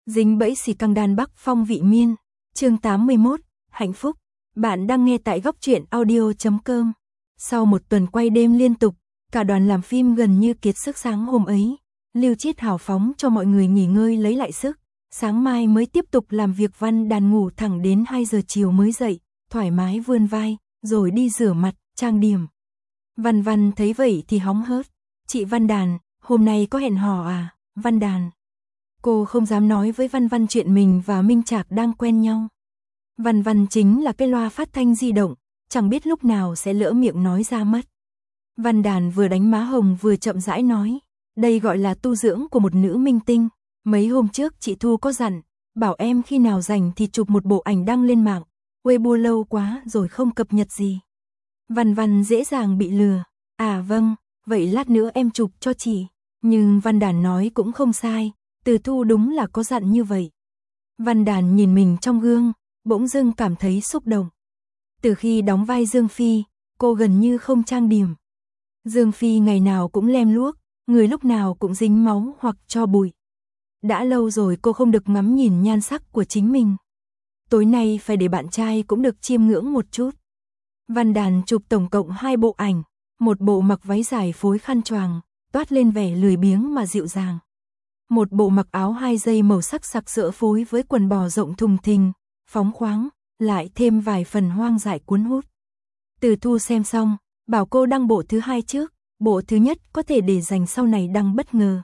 Dính bẫy xì căng đan Bắc Phong vị miên. Chương 81, hạnh phúc. Bạn đang nghe tại góc truyện audio.com. Sau một tuần quay đêm liên tục, cả đoàn làm phim gần như kiệt sức sáng hôm ấy. Lưu Chiết hào phóng cho mọi người nghỉ ngơi lấy lại sức. Sáng mai mới tiếp tục làm việc. Văn Đàn ngủ thẳng đến 2 giờ chiều mới dậy, thoải mái vươn vai, rồi đi rửa mặt, trang điểm. Văn Văn thấy vậy thì hóng hớt. Chị Văn Đàn, hôm nay có hẹn hò à? Văn Đàn. Cô không dám nói với Văn Văn chuyện mình và Minh Trạc đang quen nhau. Văn Văn chính là cái loa phát thanh di động, chẳng biết lúc nào sẽ lỡ miệng nói ra mất. Văn Đàn vừa đánh má hồng vừa chậm rãi nói, đây gọi là tu dưỡng của một nữ minh tinh. Mấy hôm trước chị Thu có dặn, bảo em khi nào rảnh thì chụp một bộ ảnh đăng lên mạng, Weibo lâu quá rồi không cập nhật gì. Văn Văn dễ dàng bị lừa, à vâng, vậy lát nữa em chụp cho chị. Nhưng Văn Đàn nói cũng không sai, Từ Thu đúng là có dặn như vậy. Văn Đàn nhìn mình trong gương, bỗng dưng cảm thấy xúc động. Từ khi đóng vai Dương Phi, cô gần như không trang điểm. Dương Phi ngày nào cũng lem luốc, người lúc nào cũng dính máu hoặc tro bụi. Đã lâu rồi cô không được ngắm nhìn nhan sắc của chính mình. Tối nay phải để bạn trai cũng được chiêm ngưỡng một chút. Văn Đàn chụp tổng cộng 2 bộ ảnh, một bộ mặc váy dài phối khăn choàng, toát lên vẻ lười biếng mà dịu dàng. Một bộ mặc áo 2 dây màu sắc sặc sỡ phối với quần bò rộng thùng thình, phóng khoáng, lại thêm vài phần hoang dại cuốn hút. Từ Thu xem xong, bảo cô đăng bộ thứ 2 trước, bộ thứ nhất có thể để dành sau này đăng bất ngờ.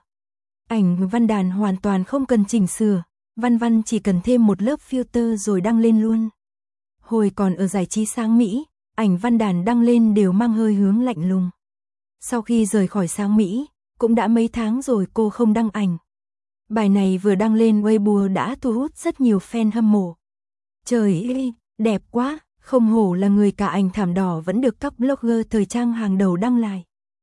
Ảnh Văn Đàn hoàn toàn không cần chỉnh sửa, Văn Văn chỉ cần thêm một lớp filter rồi đăng lên luôn. Hồi còn ở giải trí Sáng Mỹ, ảnh Văn Đàn đăng lên đều mang hơi hướng lạnh lùng. Sau khi rời khỏi Sáng Mỹ, cũng đã mấy tháng rồi cô không đăng ảnh. Bài này vừa đăng lên Weibo đã thu hút rất nhiều fan hâm mộ. Trời ơi, đẹp quá, không hổ là người cả ảnh thảm đỏ vẫn được các blogger thời trang hàng đầu đăng lại.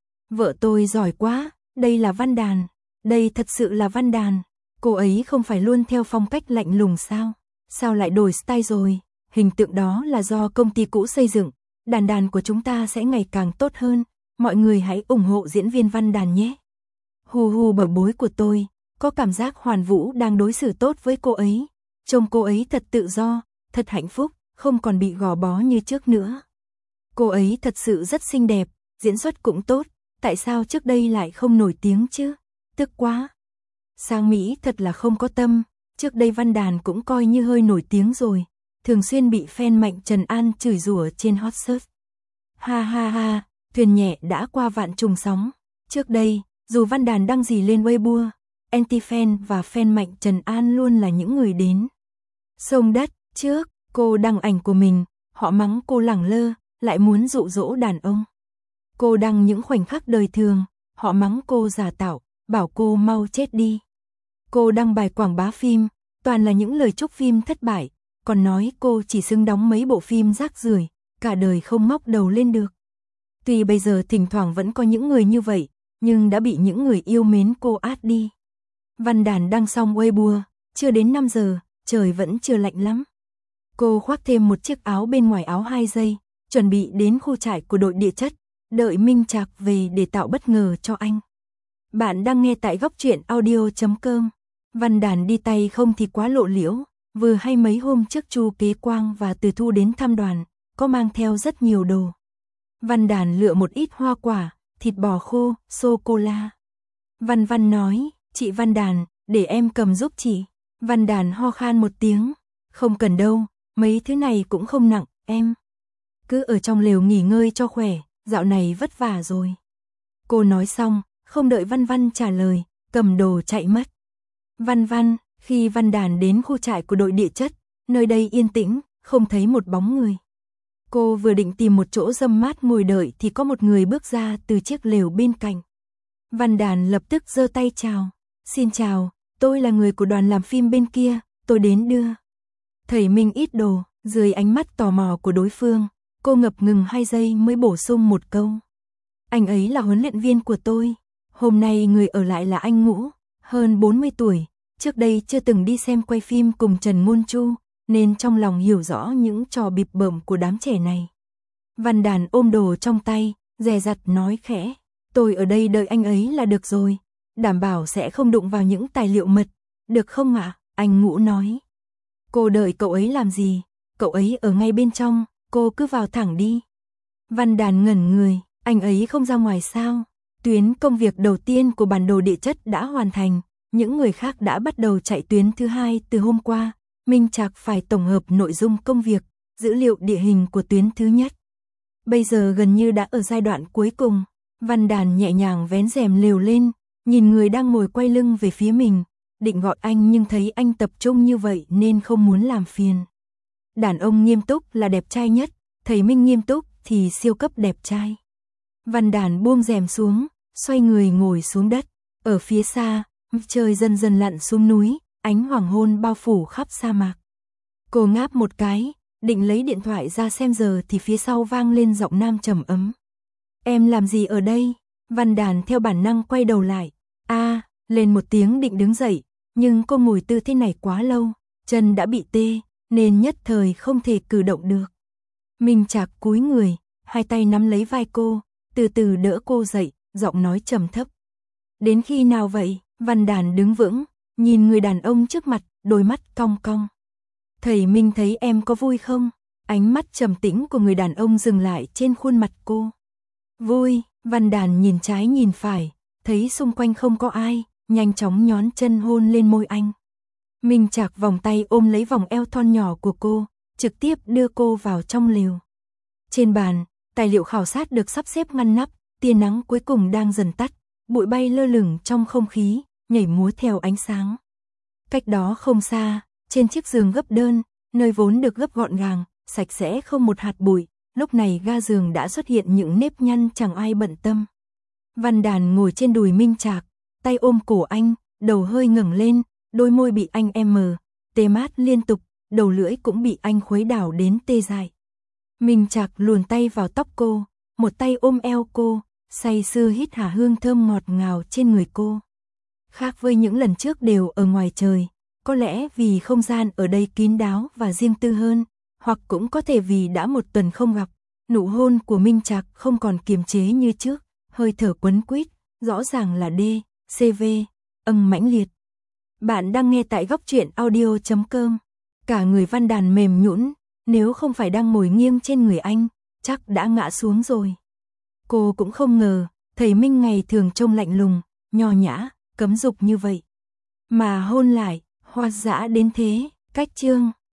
Vợ tôi giỏi quá, đây là Văn Đàn, đây thật sự là Văn Đàn. Cô ấy không phải luôn theo phong cách lạnh lùng sao? Sao lại đổi style rồi? Hình tượng đó là do công ty cũ xây dựng. Đàn đàn của chúng ta sẽ ngày càng tốt hơn. Mọi người hãy ủng hộ diễn viên Văn Đàn nhé. Hu hu bảo bối của tôi, có cảm giác Hoàn Vũ đang đối xử tốt với cô ấy. Trông cô ấy thật tự do, thật hạnh phúc, không còn bị gò bó như trước nữa. Cô ấy thật sự rất xinh đẹp, diễn xuất cũng tốt, tại sao trước đây lại không nổi tiếng chứ? Tức quá. Sang Mỹ thật là không có tâm, trước đây Văn Đàn cũng coi như hơi nổi tiếng rồi, thường xuyên bị fan Mạnh Trần An chửi rủa trên hot search. Ha ha ha, thuyền nhẹ đã qua vạn trùng sóng. Trước đây, dù Văn Đàn đăng gì lên Weibo, anti-fan và fan Mạnh Trần An luôn là những người đến sông đất. Trước, cô đăng ảnh của mình, họ mắng cô lẳng lơ, lại muốn dụ dỗ đàn ông. Cô đăng những khoảnh khắc đời thường, họ mắng cô giả tạo, bảo cô mau chết đi. Cô đăng bài quảng bá phim, toàn là những lời chúc phim thất bại, còn nói cô chỉ xứng đóng mấy bộ phim rác rưởi, cả đời không ngóc đầu lên được. Tuy bây giờ thỉnh thoảng vẫn có những người như vậy, nhưng đã bị những người yêu mến cô át đi. Văn Đàn đăng xong Weibo, chưa đến 5 giờ, trời vẫn chưa lạnh lắm. Cô khoác thêm một chiếc áo bên ngoài áo 2 dây, chuẩn bị đến khu trại của đội địa chất, đợi Minh Trạc về để tạo bất ngờ cho anh. Bạn đang nghe tại góc truyện audio.com. Văn Đàn đi tay không thì quá lộ liễu, vừa hay mấy hôm trước Chu Kế Quang và Từ Thu đến thăm đoàn, có mang theo rất nhiều đồ. Văn Đàn lựa một ít hoa quả, thịt bò khô, sô-cô-la. Văn Văn nói, chị Văn Đàn, để em cầm giúp chị. Văn Đàn ho khan một tiếng, không cần đâu, mấy thứ này cũng không nặng, em cứ ở trong lều nghỉ ngơi cho khỏe, dạo này vất vả rồi. Cô nói xong, không đợi Văn Văn trả lời, cầm đồ chạy mất. Văn Văn, khi Văn Đàn đến khu trại của đội địa chất, nơi đây yên tĩnh, không thấy một bóng người. Cô vừa định tìm một chỗ râm mát ngồi đợi thì có một người bước ra từ chiếc lều bên cạnh. Văn Đàn lập tức giơ tay chào, xin chào, tôi là người của đoàn làm phim bên kia, tôi đến đưa. Thầy Minh ít đồ, dưới ánh mắt tò mò của đối phương, cô ngập ngừng 2 giây mới bổ sung một câu. Anh ấy là huấn luyện viên của tôi, hôm nay người ở lại là anh Ngũ, hơn 40 tuổi, trước đây chưa từng đi xem quay phim cùng Trần Ngôn Chu, nên trong lòng hiểu rõ những trò bịp bợm của đám trẻ này. Văn Đàn ôm đồ trong tay, dè dặt nói khẽ, tôi ở đây đợi anh ấy là được rồi, đảm bảo sẽ không đụng vào những tài liệu mật, được không ạ? Anh Ngũ nói. Cô đợi cậu ấy làm gì? Cậu ấy ở ngay bên trong, cô cứ vào thẳng đi. Văn Đàn ngẩn người, anh ấy không ra ngoài sao? Tuyến công việc đầu tiên của bản đồ địa chất đã hoàn thành, những người khác đã bắt đầu chạy tuyến thứ hai từ hôm qua. Minh Trạc phải tổng hợp nội dung công việc, dữ liệu địa hình của tuyến thứ nhất. Bây giờ gần như đã ở giai đoạn cuối cùng, Văn Đàn nhẹ nhàng vén rèm lều lên, nhìn người đang ngồi quay lưng về phía mình, định gọi anh nhưng thấy anh tập trung như vậy nên không muốn làm phiền. Đàn ông nghiêm túc là đẹp trai nhất, thấy Minh nghiêm túc thì siêu cấp đẹp trai. Văn Đàn buông rèm xuống, xoay người ngồi xuống đất, ở phía xa, trời dần dần lặn xuống núi, ánh hoàng hôn bao phủ khắp sa mạc. Cô ngáp một cái, định lấy điện thoại ra xem giờ thì phía sau vang lên giọng nam trầm ấm. Em làm gì ở đây? Văn Đàn theo bản năng quay đầu lại. Lên một tiếng định đứng dậy, nhưng cô ngồi tư thế này quá lâu, chân đã bị tê, nên nhất thời không thể cử động được. Minh Trạc cúi người, hai tay nắm lấy vai cô, từ từ đỡ cô dậy, giọng nói trầm thấp. Đến khi nào vậy? Văn Đàn đứng vững, nhìn người đàn ông trước mặt, đôi mắt cong cong. Thầy Minh thấy em có vui không? Ánh mắt trầm tĩnh của người đàn ông dừng lại trên khuôn mặt cô. Vui, Văn Đàn nhìn trái nhìn phải, thấy xung quanh không có ai, nhanh chóng nhón chân hôn lên môi anh. Minh Trạc vòng tay ôm lấy vòng eo thon nhỏ của cô, trực tiếp đưa cô vào trong lều. Trên bàn, tài liệu khảo sát được sắp xếp ngăn nắp, tia nắng cuối cùng đang dần tắt, bụi bay lơ lửng trong không khí, nhảy múa theo ánh sáng. Cách đó không xa, trên chiếc giường gấp đơn, nơi vốn được gấp gọn gàng, sạch sẽ không một hạt bụi, lúc này ga giường đã xuất hiện những nếp nhăn chẳng ai bận tâm. Văn Đàn ngồi trên đùi Minh Trạc, tay ôm cổ anh, đầu hơi ngẩng lên, đôi môi bị anh tê mát liên tục, đầu lưỡi cũng bị anh khuấy đảo đến tê dại. Minh Trạc luồn tay vào tóc cô, một tay ôm eo cô, say sưa hít hà hương thơm ngọt ngào trên người cô. Khác với những lần trước đều ở ngoài trời, có lẽ vì không gian ở đây kín đáo và riêng tư hơn, hoặc cũng có thể vì đã một tuần không gặp, nụ hôn của Minh Trạc không còn kiềm chế như trước, hơi thở quấn quýt, rõ ràng là DCV, mãnh liệt. Bạn đang nghe tại góc truyện audio.com. Cả người Văn Đàn mềm nhũn, nếu không phải đang ngồi nghiêng trên người anh, chắc đã ngã xuống rồi. Cô cũng không ngờ, thầy Minh ngày thường trông lạnh lùng, nho nhã, cấm dục như vậy. Mà hôn lại, hoa dã đến thế, cách chương.